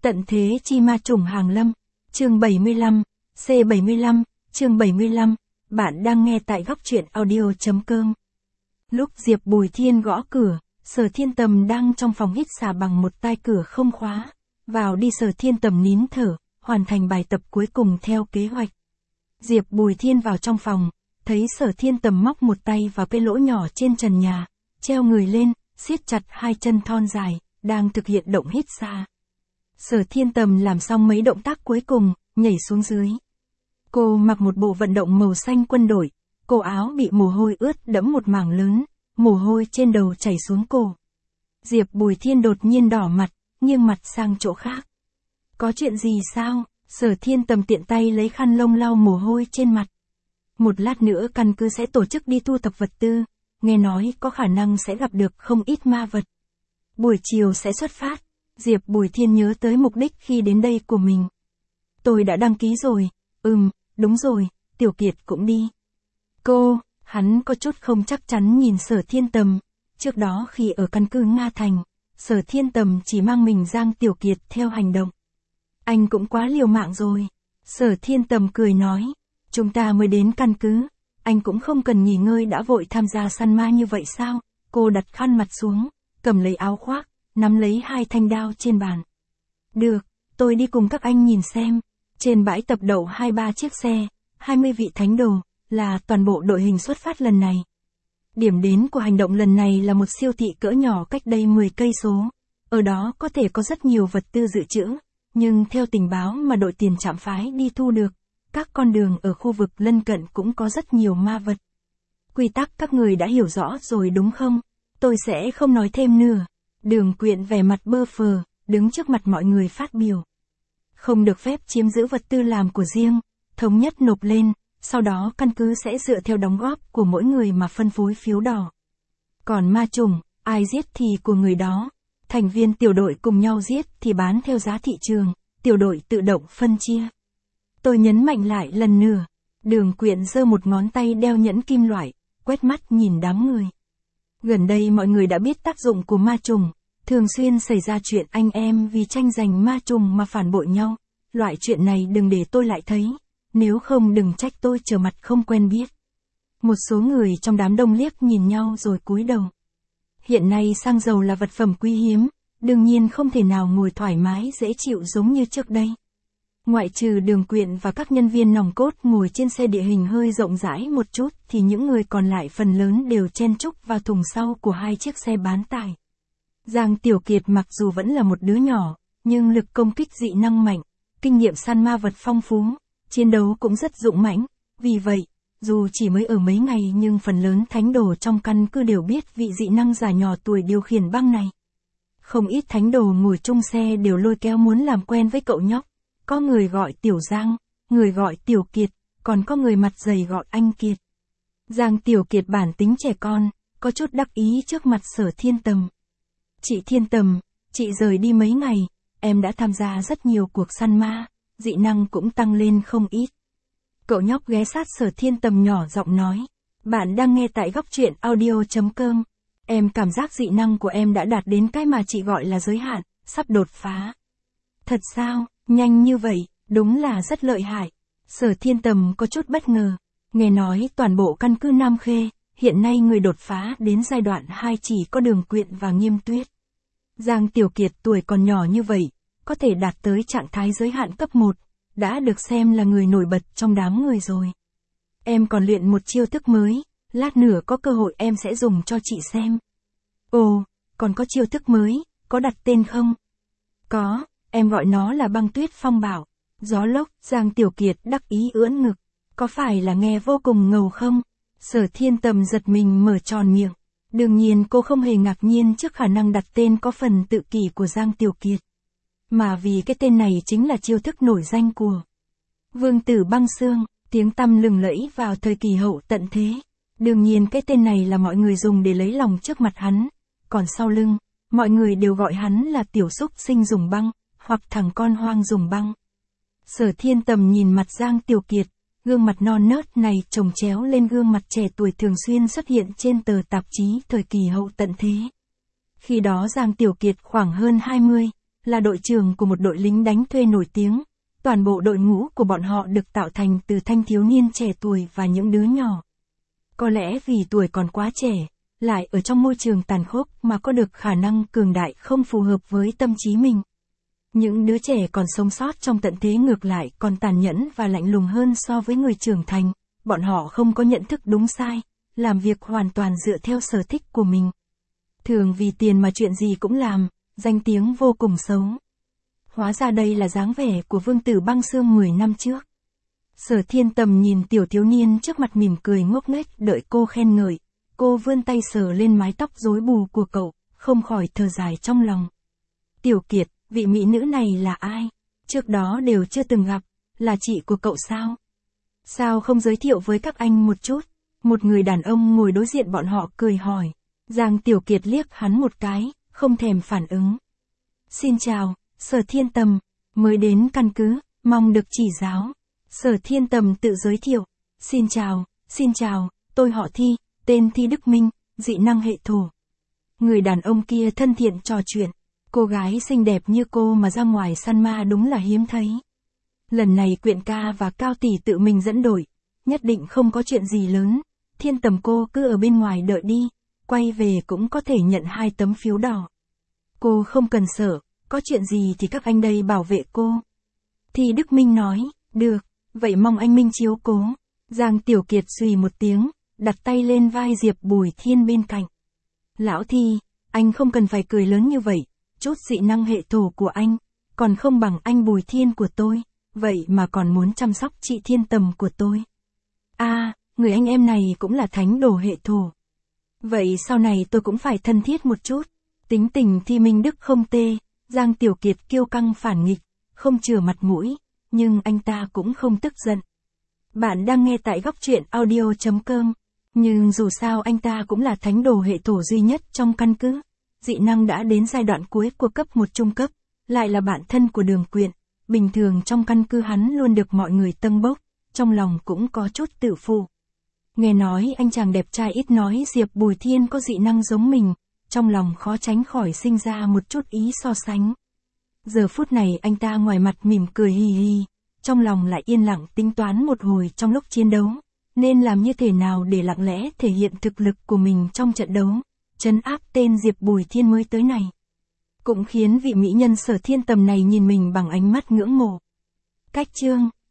Tận thế chi ma trùng hàng lâm. Chương 75, C75, chương 75, bạn đang nghe tại góc truyện audio.com. Lúc Diệp Bùi Thiên gõ cửa, Sở Thiên Tầm đang trong phòng hít xà bằng một tai cửa không khóa. Vào đi, Sở Thiên Tầm nín thở, hoàn thành bài tập cuối cùng theo kế hoạch. Diệp Bùi Thiên vào trong phòng, thấy Sở Thiên Tầm móc một tay vào cái lỗ nhỏ trên trần nhà, treo người lên, siết chặt hai chân thon dài, đang thực hiện động hít xà. Sở Thiên Tầm làm xong mấy động tác cuối cùng, nhảy xuống dưới. Cô mặc một bộ vận động màu xanh quân đội, cổ áo bị mồ hôi ướt đẫm một mảng lớn, mồ hôi trên đầu chảy xuống cổ. Diệp Bùi Thiên đột nhiên đỏ mặt, nghiêng mặt sang chỗ khác. Có chuyện gì sao? Sở Thiên Tầm tiện tay lấy khăn lông lau mồ hôi trên mặt. Một lát nữa căn cứ sẽ tổ chức đi thu thập vật tư, nghe nói có khả năng sẽ gặp được không ít ma vật. Buổi chiều sẽ xuất phát. Diệp Bùi Thiên nhớ tới mục đích khi đến đây của mình. Tôi đã đăng ký rồi. Đúng rồi, Tiểu Kiệt cũng đi. Hắn có chút không chắc chắn nhìn Sở Thiên Tầm. Trước đó khi ở căn cứ Nga Thành, Sở Thiên Tầm chỉ mang mình Giang Tiểu Kiệt theo hành động. Anh cũng quá liều mạng rồi. Sở Thiên Tầm cười nói. Chúng ta mới đến căn cứ, anh cũng không cần nghỉ ngơi đã vội tham gia săn ma như vậy sao? Cô đặt khăn mặt xuống, cầm lấy áo khoác, nắm lấy hai thanh đao trên bàn. Được, tôi đi cùng các anh nhìn xem. Trên bãi tập đậu 2-3 chiếc xe, 20 vị thánh đồ, là toàn bộ đội hình xuất phát lần này. Điểm đến của hành động lần này là một siêu thị cỡ nhỏ cách đây 10 cây số. Ở đó có thể có rất nhiều vật tư dự trữ, nhưng theo tình báo mà đội tiền trạm phái đi thu được, các con đường ở khu vực lân cận cũng có rất nhiều ma vật. Quy tắc các người đã hiểu rõ rồi đúng không? Tôi sẽ không nói thêm nữa. Đường Quyện vẻ mặt bơ phờ, đứng trước mặt mọi người phát biểu. Không được phép chiếm giữ vật tư làm của riêng, thống nhất nộp lên, sau đó căn cứ sẽ dựa theo đóng góp của mỗi người mà phân phối phiếu đỏ. Còn ma trùng, ai giết thì của người đó. Thành viên tiểu đội cùng nhau giết thì bán theo giá thị trường, tiểu đội tự động phân chia. Tôi nhấn mạnh lại lần nữa. Đường Quyện giơ một ngón tay đeo nhẫn kim loại, quét mắt nhìn đám người. Gần đây mọi người đã biết tác dụng của ma trùng, thường xuyên xảy ra chuyện anh em vì tranh giành ma trùng mà phản bội nhau. Loại chuyện này đừng để tôi lại thấy, nếu không đừng trách tôi trở mặt không quen biết. Một số người trong đám đông liếc nhìn nhau rồi cúi đầu. Hiện nay xăng dầu là vật phẩm quý hiếm, đương nhiên không thể nào ngồi thoải mái dễ chịu giống như trước đây. Ngoại trừ Đường Quyện và các nhân viên nòng cốt ngồi trên xe địa hình hơi rộng rãi một chút thì những người còn lại phần lớn đều chen chúc vào thùng sau của hai chiếc xe bán tải. Giang Tiểu Kiệt mặc dù vẫn là một đứa nhỏ, nhưng lực công kích dị năng mạnh, kinh nghiệm săn ma vật phong phú, chiến đấu cũng rất dũng mãnh. Vì vậy, dù chỉ mới ở mấy ngày nhưng phần lớn thánh đồ trong căn cứ đều biết vị dị năng giả nhỏ tuổi điều khiển băng này. Không ít thánh đồ ngồi chung xe đều lôi kéo muốn làm quen với cậu nhóc. Có người gọi Tiểu Giang, người gọi Tiểu Kiệt, còn có người mặt dày gọi anh Kiệt. Giang Tiểu Kiệt bản tính trẻ con, có chút đắc ý trước mặt Sở Thiên Tầm. Chị Thiên Tầm, chị rời đi mấy ngày, em đã tham gia rất nhiều cuộc săn ma, dị năng cũng tăng lên không ít. Cậu nhóc ghé sát Sở Thiên Tầm nhỏ giọng nói. Bạn đang nghe tại góc truyện audio.com. Em cảm giác dị năng của em đã đạt đến cái mà chị gọi là giới hạn, sắp đột phá. Thật sao? Nhanh như vậy, đúng là rất lợi hại. Sở Thiên Tầm có chút bất ngờ. Nghe nói toàn bộ căn cứ Nam Khê, hiện nay người đột phá đến giai đoạn 2 chỉ có Đường Quyện và Nghiêm Tuyết. Giang Tiểu Kiệt tuổi còn nhỏ như vậy, có thể đạt tới trạng thái giới hạn cấp 1, đã được xem là người nổi bật trong đám người rồi. Em còn luyện một chiêu thức mới, lát nữa có cơ hội em sẽ dùng cho chị xem. Ồ, còn có chiêu thức mới, có đặt tên không? Có. Em gọi nó là băng tuyết phong bảo. Gió lốc. Giang Tiểu Kiệt đắc ý ưỡn ngực. Có phải là nghe vô cùng ngầu không? Sở Thiên Tầm giật mình mở tròn miệng. Đương nhiên cô không hề ngạc nhiên trước khả năng đặt tên có phần tự kỷ của Giang Tiểu Kiệt. Mà vì cái tên này chính là chiêu thức nổi danh của Vương tử băng xương, tiếng tăm lừng lẫy vào thời kỳ hậu tận thế. Đương nhiên cái tên này là mọi người dùng để lấy lòng trước mặt hắn. Còn sau lưng, mọi người đều gọi hắn là tiểu xúc sinh dùng băng, hoặc thằng con hoang dùng băng. Sở Thiên Tầm nhìn mặt Giang Tiểu Kiệt, gương mặt non nớt này chồng chéo lên gương mặt trẻ tuổi thường xuyên xuất hiện trên tờ tạp chí thời kỳ hậu tận thế. Khi đó Giang Tiểu Kiệt khoảng hơn 20, là đội trưởng của một đội lính đánh thuê nổi tiếng. Toàn bộ đội ngũ của bọn họ được tạo thành từ thanh thiếu niên trẻ tuổi và những đứa nhỏ. Có lẽ vì tuổi còn quá trẻ, lại ở trong môi trường tàn khốc mà có được khả năng cường đại không phù hợp với tâm trí mình. Những đứa trẻ còn sống sót trong tận thế ngược lại còn tàn nhẫn và lạnh lùng hơn so với người trưởng thành, bọn họ không có nhận thức đúng sai, làm việc hoàn toàn dựa theo sở thích của mình. Thường vì tiền mà chuyện gì cũng làm, danh tiếng vô cùng xấu. Hóa ra đây là dáng vẻ của Vương tử Băng Xương 10 năm trước. Sở Thiên Tầm nhìn tiểu thiếu niên trước mặt mỉm cười ngốc nghếch đợi cô khen ngợi. Cô vươn tay sờ lên mái tóc rối bù của cậu, không khỏi thở dài trong lòng. Tiểu Kiệt, vị mỹ nữ này là ai? Trước đó đều chưa từng gặp, là chị của cậu sao? Sao không giới thiệu với các anh một chút? Một người đàn ông ngồi đối diện bọn họ cười hỏi. Giang Tiểu Kiệt liếc hắn một cái, không thèm phản ứng. Xin chào, Sở Thiên Tầm, mới đến căn cứ, mong được chỉ giáo. Sở Thiên Tầm tự giới thiệu. Xin chào, tôi họ Thi, tên Thi Đức Minh, dị năng hệ thổ. Người đàn ông kia thân thiện trò chuyện. Cô gái xinh đẹp như cô mà ra ngoài săn ma đúng là hiếm thấy. Lần này Quyện ca và Cao tỷ tự mình dẫn đội, nhất định không có chuyện gì lớn. Thiên Tầm cô cứ ở bên ngoài đợi đi, quay về cũng có thể nhận 2 tấm phiếu đỏ. Cô không cần sợ, có chuyện gì thì các anh đây bảo vệ cô. Thì Đức Minh nói, được, vậy mong anh Minh chiếu cố. Giang Tiểu Kiệt xùy một tiếng, đặt tay lên vai Diệp Bùi Thiên bên cạnh. Lão Thi, anh không cần phải cười lớn như vậy, chút dị năng hệ thổ của anh, còn không bằng anh Bùi Thiên của tôi, vậy mà còn muốn chăm sóc chị Thiên Tầm của tôi. Người anh em này cũng là thánh đồ hệ thổ. Vậy sau này tôi cũng phải thân thiết một chút. Tính tình Thi Minh Đức không tê, Giang Tiểu Kiệt kiêu căng phản nghịch, không chừa mặt mũi, nhưng anh ta cũng không tức giận. Bạn đang nghe tại góc truyện audio.com, nhưng dù sao anh ta cũng là thánh đồ hệ thổ duy nhất trong căn cứ. Dị năng đã đến giai đoạn cuối của cấp 1 trung cấp, lại là bạn thân của Đường Quyện, bình thường trong căn cứ hắn luôn được mọi người tâng bốc, trong lòng cũng có chút tự phụ. Nghe nói anh chàng đẹp trai ít nói Diệp Bùi Thiên có dị năng giống mình, trong lòng khó tránh khỏi sinh ra một chút ý so sánh. Giờ phút này anh ta ngoài mặt mỉm cười hì hì, trong lòng lại yên lặng tính toán một hồi trong lúc chiến đấu, nên làm như thế nào để lặng lẽ thể hiện thực lực của mình trong trận đấu, trấn áp tên Diệp Bùi Thiên mới tới này. Cũng khiến vị mỹ nhân Sở Thiên Tầm này nhìn mình bằng ánh mắt ngưỡng mộ. Cách chương